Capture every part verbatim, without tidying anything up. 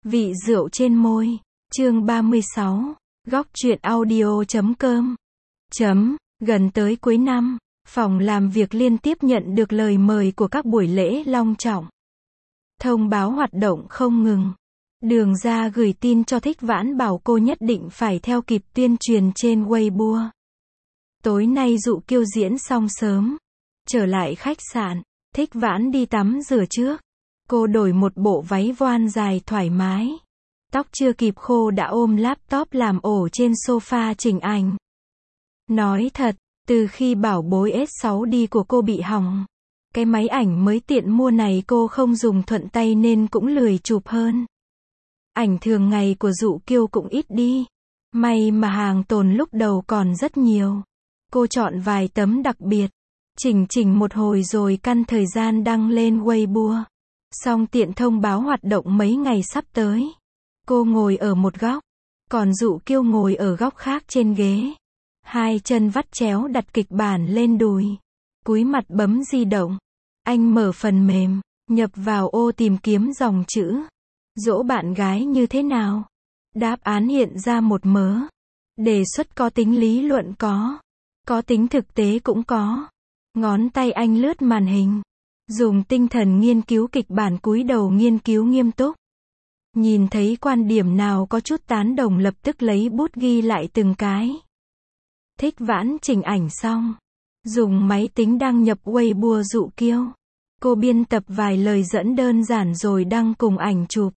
Vị rượu trên môi. Chương ba mươi sáu. Góc truyện audio chấm com. Chấm. Gần tới cuối năm, phòng làm việc liên tiếp nhận được lời mời của các buổi lễ long trọng. Thông báo hoạt động không ngừng. Đường Ra gửi tin cho Thích Vãn bảo cô nhất định phải theo kịp tuyên truyền trên Weibo. Tối nay Dụ Kiêu diễn xong sớm. Trở lại khách sạn, Thích Vãn đi tắm rửa trước. Cô đổi một bộ váy voan dài thoải mái. Tóc chưa kịp khô đã ôm laptop làm ổ trên sofa chỉnh ảnh. Nói thật, từ khi bảo bối ét sáu đi của cô bị hỏng, cái máy ảnh mới tiện mua này cô không dùng thuận tay nên cũng lười chụp hơn. Ảnh thường ngày của Dụ Kiêu cũng ít đi. May mà hàng tồn lúc đầu còn rất nhiều. Cô chọn vài tấm đặc biệt, chỉnh chỉnh một hồi rồi căn thời gian đăng lên Weibo. Xong tiện thông báo hoạt động mấy ngày sắp tới. Cô ngồi ở một góc, còn Dụ Kiêu ngồi ở góc khác trên ghế. Hai chân vắt chéo đặt kịch bản lên đùi. Cúi mặt bấm di động. Anh mở phần mềm, nhập vào ô tìm kiếm dòng chữ. Dỗ bạn gái như thế nào? Đáp án hiện ra một mớ. Đề xuất có tính lý luận có. Có tính thực tế cũng có. Ngón tay anh lướt màn hình. Dùng tinh thần nghiên cứu kịch bản cúi đầu nghiên cứu nghiêm túc. Nhìn thấy quan điểm nào có chút tán đồng lập tức lấy bút ghi lại từng cái. Thích Vãn chỉnh ảnh xong. Dùng máy tính đăng nhập Weibo Dụ Kiêu. Cô biên tập vài lời dẫn đơn giản rồi đăng cùng ảnh chụp.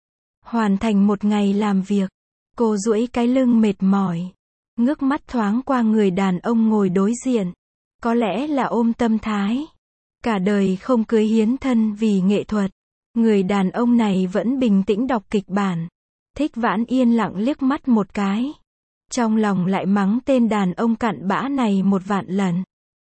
Hoàn thành một ngày làm việc. Cô duỗi cái lưng mệt mỏi. Ngước mắt thoáng qua người đàn ông ngồi đối diện. Có lẽ là ôm tâm thái. Cả đời không cưới hiến thân vì nghệ thuật. Người đàn ông này vẫn bình tĩnh đọc kịch bản. Thích Vãn yên lặng liếc mắt một cái. Trong lòng lại mắng tên đàn ông cặn bã này một vạn lần.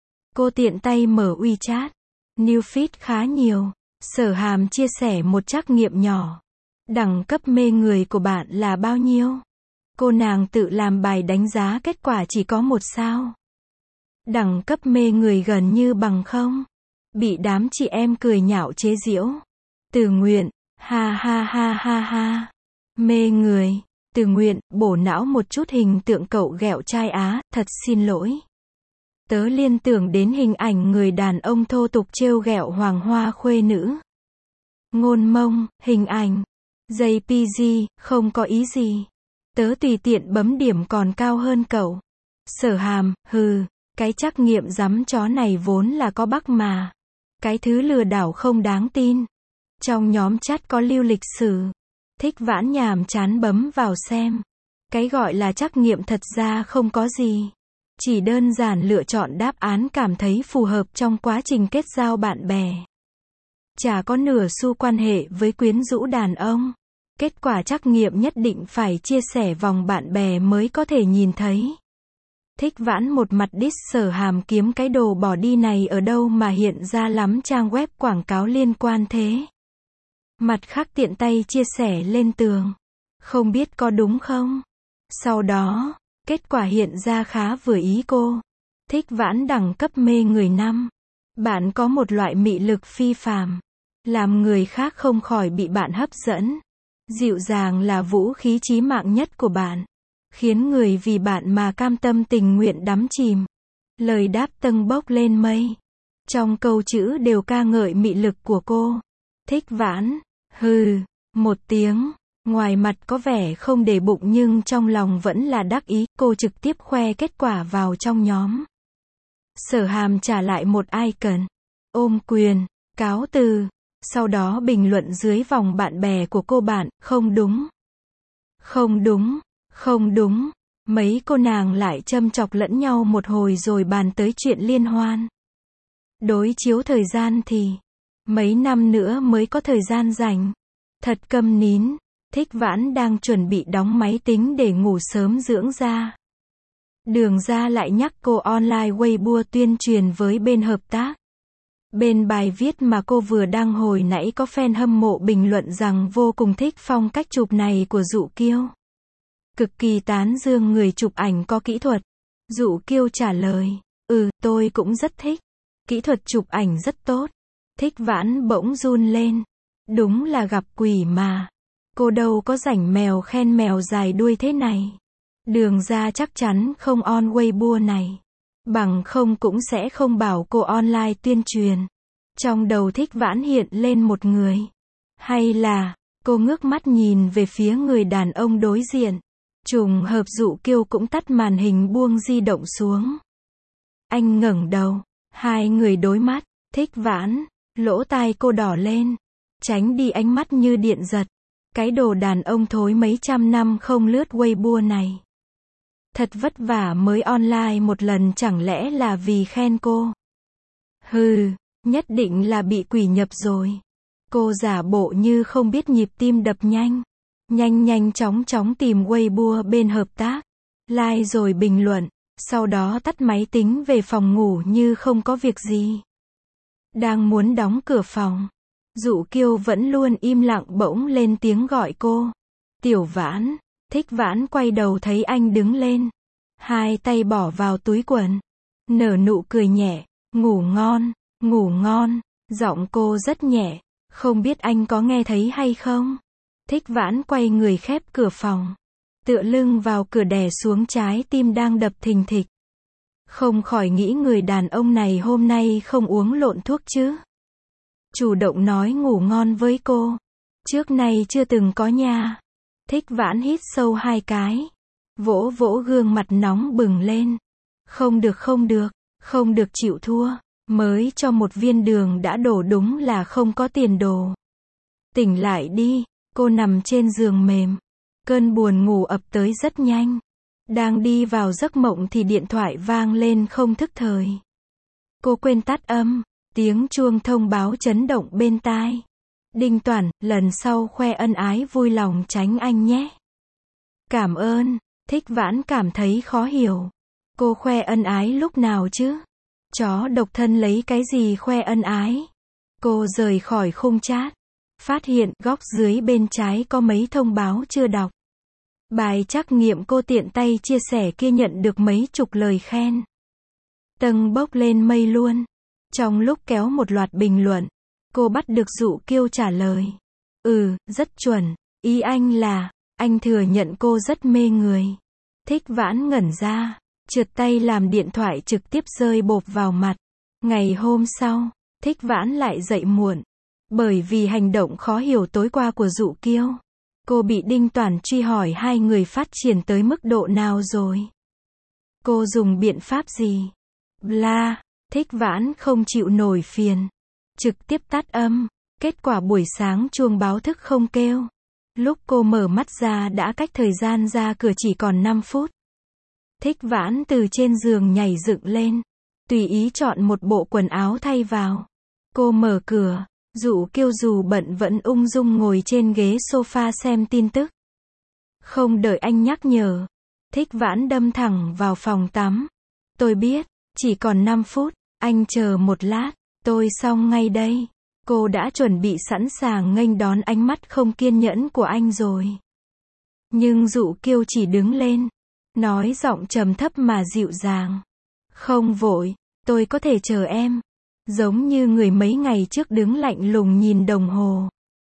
Cô tiện tay mở WeChat. New feed khá nhiều. Sở Hàm chia sẻ một trắc nghiệm nhỏ. Đẳng cấp mê người của bạn là bao nhiêu? Cô nàng tự làm bài đánh giá kết quả chỉ có một sao. Đẳng cấp mê người gần như bằng không. Bị đám chị em cười nhạo chế giễu. Từ Nguyện, ha ha ha ha ha. Mê người. Từ Nguyện, bổ não một chút hình tượng cậu ghẹo trai Á, thật xin lỗi. Tớ liên tưởng đến hình ảnh người đàn ông thô tục trêu ghẹo hoàng hoa khuê nữ. Ngôn Mông, hình ảnh. jê pê giê, không có ý gì. Tớ tùy tiện bấm điểm còn cao hơn cậu. Sở Hàm, hừ, cái trắc nghiệm rắm chó này vốn là có bug mà. Cái thứ lừa đảo không đáng tin. Trong nhóm chat có lưu lịch sử. Thích Vãn nhàm chán bấm vào xem. Cái gọi là trắc nghiệm thật ra không có gì. Chỉ đơn giản lựa chọn đáp án cảm thấy phù hợp trong quá trình kết giao bạn bè. Chả có nửa xu quan hệ với quyến rũ đàn ông. Kết quả trắc nghiệm nhất định phải chia sẻ vòng bạn bè mới có thể nhìn thấy. Thích Vãn một mặt diss Sở Hàm kiếm cái đồ bỏ đi này ở đâu mà hiện ra lắm trang web quảng cáo liên quan thế. Mặt khác tiện tay chia sẻ lên tường. Không biết có đúng không? Sau đó, kết quả hiện ra khá vừa ý cô. Thích Vãn đẳng cấp mê người năm. Bạn có một loại mị lực phi phàm. Làm người khác không khỏi bị bạn hấp dẫn. Dịu dàng là vũ khí chí mạng nhất của bạn. Khiến người vì bạn mà cam tâm tình nguyện đắm chìm. Lời đáp tâng bốc lên mây. Trong câu chữ đều ca ngợi mị lực của cô. Thích Vãn, hừ, một tiếng. Ngoài mặt có vẻ không để bụng nhưng trong lòng vẫn là đắc ý. Cô trực tiếp khoe kết quả vào trong nhóm. Sở Hàm trả lại một icon. Ôm quyền, cáo từ. Sau đó bình luận dưới vòng bạn bè của cô bạn, không đúng. Không đúng, không đúng. Mấy cô nàng lại châm chọc lẫn nhau một hồi rồi bàn tới chuyện liên hoan. Đối chiếu thời gian thì, mấy năm nữa mới có thời gian rảnh. Thật câm nín. Thích Vãn đang chuẩn bị đóng máy tính để ngủ sớm dưỡng da. Đường Ra lại nhắc cô online Weibo tuyên truyền với bên hợp tác. Bên bài viết mà cô vừa đăng hồi nãy có fan hâm mộ bình luận rằng vô cùng thích phong cách chụp này của Dụ Kiêu. Cực kỳ tán dương người chụp ảnh có kỹ thuật. Dụ Kiêu trả lời, ừ, tôi cũng rất thích. Kỹ thuật chụp ảnh rất tốt. Thích Vãn bỗng run lên. Đúng là gặp quỷ mà. Cô đâu có rảnh mèo khen mèo dài đuôi thế này. Đường ra chắc chắn không on Weibo này. Bằng không cũng sẽ không bảo cô online tuyên truyền. Trong đầu Thích Vãn hiện lên một người. Hay là, cô ngước mắt nhìn về phía người đàn ông đối diện. Trùng hợp Dụ Kiêu cũng tắt màn hình buông di động xuống. Anh ngẩng đầu. Hai người đối mắt. Thích Vãn, lỗ tai cô đỏ lên. Tránh đi ánh mắt như điện giật. Cái đồ đàn ông thối mấy trăm năm không lướt Weibo này. Thật vất vả mới online một lần, chẳng lẽ là vì khen cô? Hừ, nhất định là bị quỷ nhập rồi. Cô giả bộ như không biết nhịp tim đập nhanh. Nhanh nhanh chóng chóng tìm Weibo bên hợp tác. Like rồi bình luận. Sau đó tắt máy tính về phòng ngủ như không có việc gì. Đang muốn đóng cửa phòng. Dụ Kiêu vẫn luôn im lặng bỗng lên tiếng gọi cô. Tiểu Vãn. Thích Vãn quay đầu thấy anh đứng lên. Hai tay bỏ vào túi quần. Nở nụ cười nhẹ. Ngủ ngon, ngủ ngon. Giọng cô rất nhẹ. Không biết anh có nghe thấy hay không? Thích Vãn quay người khép cửa phòng. Tựa lưng vào cửa đè xuống trái tim đang đập thình thịch. Không khỏi nghĩ người đàn ông này hôm nay không uống lộn thuốc chứ. Chủ động nói ngủ ngon với cô. Trước nay chưa từng có nha. Thích Vãn hít sâu hai cái. Vỗ vỗ gương mặt nóng bừng lên. Không được không được, không được chịu thua. Mới cho một viên đường đã đổ, đúng là không có tiền đồ. Tỉnh lại đi, cô nằm trên giường mềm. Cơn buồn ngủ ập tới rất nhanh. Đang đi vào giấc mộng thì điện thoại vang lên không thức thời. Cô quên tắt âm. Tiếng chuông thông báo chấn động bên tai. Đinh Toản, lần sau khoe ân ái vui lòng tránh anh nhé. Cảm ơn. Thích Vãn cảm thấy khó hiểu. Cô khoe ân ái lúc nào chứ? Chó độc thân lấy cái gì khoe ân ái? Cô rời khỏi khung chat. Phát hiện góc dưới bên trái có mấy thông báo chưa đọc. Bài trắc nghiệm cô tiện tay chia sẻ kia nhận được mấy chục lời khen. Tầng bốc lên mây luôn. Trong lúc kéo một loạt bình luận, cô bắt được Dụ Kiêu trả lời. Ừ, rất chuẩn. Ý anh là, anh thừa nhận cô rất mê người. Thích Vãn ngẩn ra, trượt tay làm điện thoại trực tiếp rơi bộp vào mặt. Ngày hôm sau, Thích Vãn lại dậy muộn. Bởi vì hành động khó hiểu tối qua của Dụ Kiêu. Cô bị Đinh Toản truy hỏi hai người phát triển tới mức độ nào rồi. Cô dùng biện pháp gì? Bla. Thích Vãn không chịu nổi phiền. Trực tiếp tắt âm. Kết quả buổi sáng chuông báo thức không kêu. Lúc cô mở mắt ra đã cách thời gian ra cửa chỉ còn năm phút. Thích Vãn từ trên giường nhảy dựng lên. Tùy ý chọn một bộ quần áo thay vào. Cô mở cửa. Dụ Kiêu dù bận vẫn ung dung ngồi trên ghế sofa xem tin tức. Không đợi anh nhắc nhở. Thích Vãn đâm thẳng vào phòng tắm. Tôi biết, chỉ còn năm phút. Anh chờ một lát, tôi xong ngay đây. Cô đã chuẩn bị sẵn sàng nghênh đón ánh mắt không kiên nhẫn của anh rồi. Nhưng Dụ Kiêu chỉ đứng lên, nói giọng trầm thấp mà dịu dàng. Không vội, tôi có thể chờ em. Giống như người mấy ngày trước đứng lạnh lùng nhìn đồng hồ.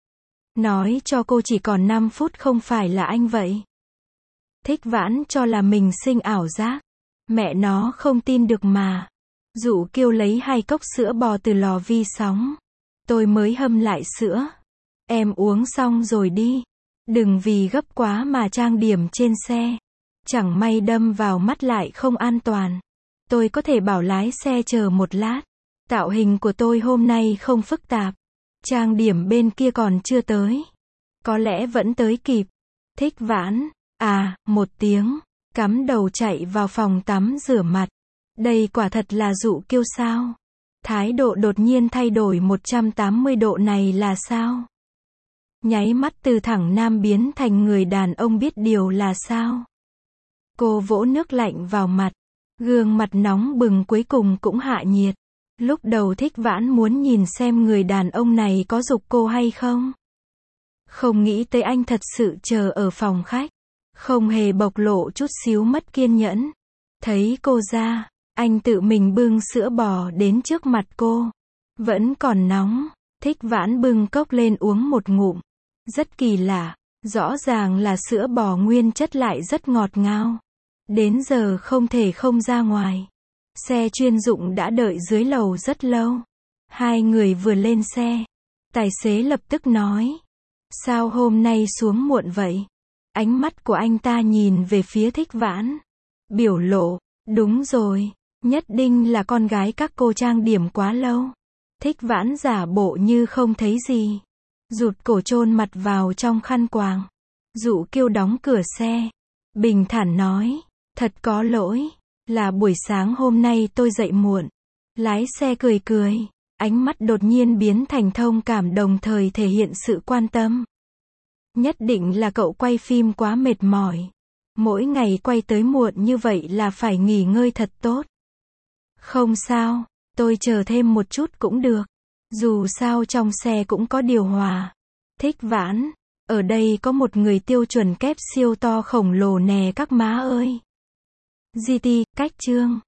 Nói cho cô chỉ còn năm phút không phải là anh vậy. Thích Vãn cho là mình sinh ảo giác. Mẹ nó không tin được mà. Dụ Kiêu lấy hai cốc sữa bò từ lò vi sóng. Tôi mới hâm lại sữa. Em uống xong rồi đi. Đừng vì gấp quá mà trang điểm trên xe. Chẳng may đâm vào mắt lại không an toàn. Tôi có thể bảo lái xe chờ một lát. Tạo hình của tôi hôm nay không phức tạp. Trang điểm bên kia còn chưa tới. Có lẽ vẫn tới kịp. Thích Vãn. À, một tiếng. Cắm đầu chạy vào phòng tắm rửa mặt. Đây quả thật là Dụ Kiêu sao? Thái độ đột nhiên thay đổi một trăm tám mươi độ này là sao? Nháy mắt từ thẳng nam biến thành người đàn ông biết điều là sao? Cô vỗ nước lạnh vào mặt. Gương mặt nóng bừng cuối cùng cũng hạ nhiệt. Lúc đầu Thích Vãn muốn nhìn xem người đàn ông này có giục cô hay không. Không nghĩ tới anh thật sự chờ ở phòng khách. Không hề bộc lộ chút xíu mất kiên nhẫn. Thấy cô ra, anh tự mình bưng sữa bò đến trước mặt cô. Vẫn còn nóng. Thích Vãn bưng cốc lên uống một ngụm. Rất kỳ lạ. Rõ ràng là sữa bò nguyên chất lại rất ngọt ngào. Đến giờ không thể không ra ngoài. Xe chuyên dụng đã đợi dưới lầu rất lâu. Hai người vừa lên xe. Tài xế lập tức nói. Sao hôm nay xuống muộn vậy? Ánh mắt của anh ta nhìn về phía Thích Vãn. Biểu lộ, đúng rồi, nhất định là con gái các cô trang điểm quá lâu. Thích Vãn giả bộ như không thấy gì. Rụt cổ chôn mặt vào trong khăn quàng. Dụ Kiêu đóng cửa xe. Bình thản nói, thật có lỗi, là buổi sáng hôm nay tôi dậy muộn. Lái xe cười cười, ánh mắt đột nhiên biến thành thông cảm đồng thời thể hiện sự quan tâm. Nhất định là cậu quay phim quá mệt mỏi. Mỗi ngày quay tới muộn như vậy là phải nghỉ ngơi thật tốt. Không sao, tôi chờ thêm một chút cũng được. Dù sao trong xe cũng có điều hòa. Thích Vãn, ở đây có một người tiêu chuẩn kép siêu to khổng lồ nè các má ơi. giê tê, cách chương.